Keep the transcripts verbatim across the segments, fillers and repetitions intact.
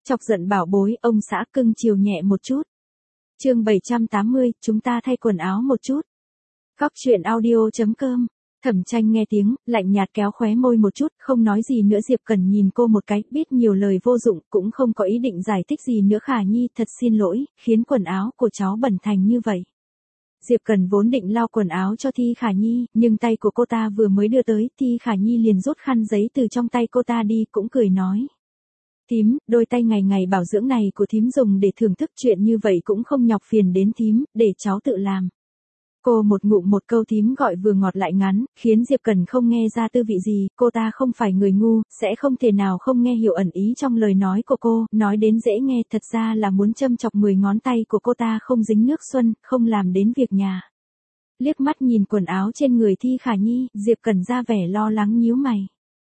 Chọc giận bảo bối, ông xã cưng chiều nhẹ một chút. Chương bảy trăm tám mươi, chúng ta thay quần áo một chút. Góc truyện audio chấm com. Thẩm Tranh nghe tiếng, lạnh nhạt kéo khóe môi một chút, không nói gì nữa. Diệp Cần nhìn cô một cái, biết nhiều lời vô dụng, cũng không có ý định giải thích gì nữa. Khả Nhi, thật xin lỗi, khiến quần áo của cháu bẩn thành như vậy. Diệp Cần vốn định lau quần áo cho Thi Khả Nhi, nhưng tay của cô ta vừa mới đưa tới, Thi Khả Nhi liền rút khăn giấy từ trong tay cô ta đi, cũng cười nói. Thím, đôi tay ngày ngày bảo dưỡng này của thím dùng để thưởng thức, chuyện như vậy cũng không nhọc phiền đến thím, để cháu tự làm. Cô một ngụm một câu thím gọi vừa ngọt lại ngắn, khiến Diệp Cần không nghe ra tư vị gì. Cô ta không phải người ngu, sẽ không thể nào không nghe hiểu ẩn ý trong lời nói của cô. Nói đến dễ nghe, thật ra là muốn châm chọc mười ngón tay của cô ta không dính nước xuân, không làm đến việc nhà. Liếc mắt nhìn quần áo trên người Thi Khả Nhi, Diệp Cần ra vẻ lo lắng nhíu mày.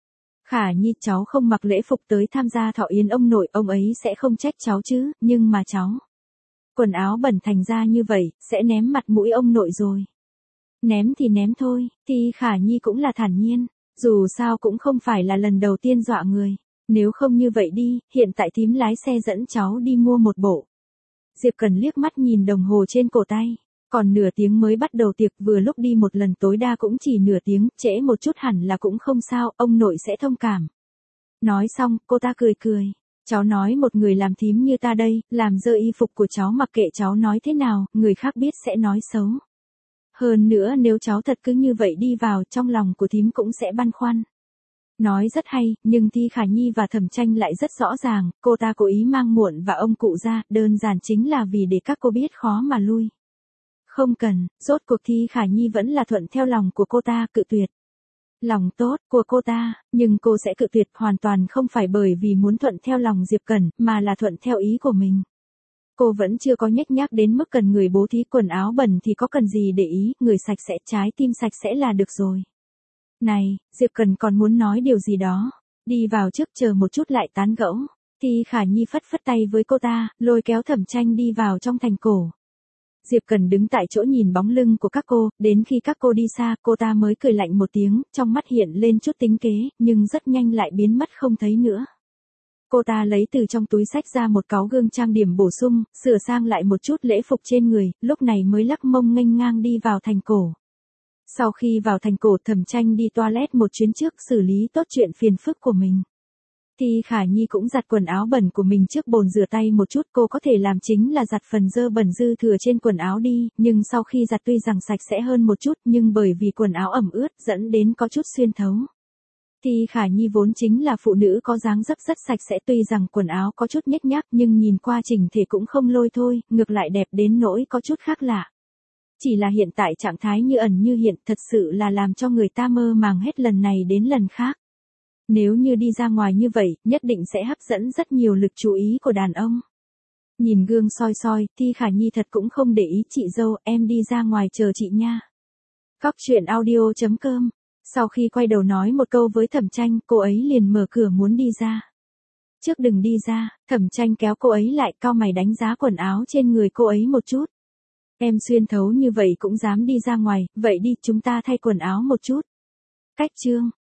Khả Nhi, cháu không mặc lễ phục tới tham gia thọ yến ông nội, ông ấy sẽ không trách cháu chứ, nhưng mà cháu. Quần áo bẩn thành ra như vậy, sẽ ném mặt mũi ông nội rồi. Ném thì ném thôi, Thi Khả Nhi cũng là thản nhiên, dù sao cũng không phải là lần đầu tiên dọa người. Nếu không như vậy đi, hiện tại thím lái xe dẫn cháu đi mua một bộ. Diệp Cần liếc mắt nhìn đồng hồ trên cổ tay. Còn nửa tiếng mới bắt đầu tiệc, vừa lúc đi một lần tối đa cũng chỉ nửa tiếng, trễ một chút hẳn là cũng không sao, ông nội sẽ thông cảm. Nói xong, cô ta cười cười. Cháu nói một người làm thím như ta đây, làm dơ y phục của cháu mặc kệ cháu nói thế nào, người khác biết sẽ nói xấu. Hơn nữa nếu cháu thật cứ như vậy đi vào, trong lòng của thím cũng sẽ băn khoăn. Nói rất hay, nhưng Thi Khả Nhi và Thẩm Tranh lại rất rõ ràng, cô ta cố ý mang muộn và ông cụ ra, đơn giản chính là vì để các cô biết khó mà lui. Không cần, rốt cuộc Thi Khả Nhi vẫn là thuận theo lòng của cô ta, cự tuyệt. Lòng tốt của cô ta, nhưng cô sẽ cự tuyệt hoàn toàn không phải bởi vì muốn thuận theo lòng Diệp Cần, mà là thuận theo ý của mình. Cô vẫn chưa có nhếch nhác đến mức cần người bố thí. Quần áo bẩn thì có cần gì để ý, người sạch sẽ, trái tim sạch sẽ là được rồi. Này, Diệp Cần còn muốn nói điều gì đó. Đi vào trước, chờ một chút lại tán gẫu. Thì Khả Nhi phất phất tay với cô ta, lôi kéo Thẩm Tranh đi vào trong thành cổ. Diệp Cần đứng tại chỗ nhìn bóng lưng của các cô, đến khi các cô đi xa, cô ta mới cười lạnh một tiếng, trong mắt hiện lên chút tính kế, nhưng rất nhanh lại biến mất không thấy nữa. Cô ta lấy từ trong túi xách ra một cáu gương trang điểm bổ sung, sửa sang lại một chút lễ phục trên người, lúc này mới lắc mông nghênh ngang đi vào thành cổ. Sau khi vào thành cổ, Thẩm Tranh đi toilet một chuyến trước, xử lý tốt chuyện phiền phức của mình. Thì Khả Nhi cũng giặt quần áo bẩn của mình trước bồn rửa tay một chút. Cô có thể làm chính là giặt phần dơ bẩn dư thừa trên quần áo đi, nhưng sau khi giặt tuy rằng sạch sẽ hơn một chút, nhưng bởi vì quần áo ẩm ướt dẫn đến có chút xuyên thấu. Thì Khả Nhi vốn chính là phụ nữ có dáng dấp rất sạch sẽ, tuy rằng quần áo có chút nhếch nhác nhưng nhìn qua chỉnh thể cũng không lôi thôi, ngược lại đẹp đến nỗi có chút khác lạ. Chỉ là hiện tại trạng thái như ẩn như hiện, thật sự là làm cho người ta mơ màng hết lần này đến lần khác. Nếu như đi ra ngoài như vậy, nhất định sẽ hấp dẫn rất nhiều lực chú ý của đàn ông. Nhìn gương soi soi, Thi Khả Nhi thật cũng không để ý. Chị dâu, em đi ra ngoài chờ chị nha. Góc truyện audio chấm com. Sau khi quay đầu nói một câu với Thẩm Tranh, cô ấy liền mở cửa muốn đi ra. Trước đừng đi ra, Thẩm Tranh kéo cô ấy lại, cau mày đánh giá quần áo trên người cô ấy một chút. Em xuyên thấu như vậy cũng dám đi ra ngoài, vậy đi, chúng ta thay quần áo một chút. Cách chương.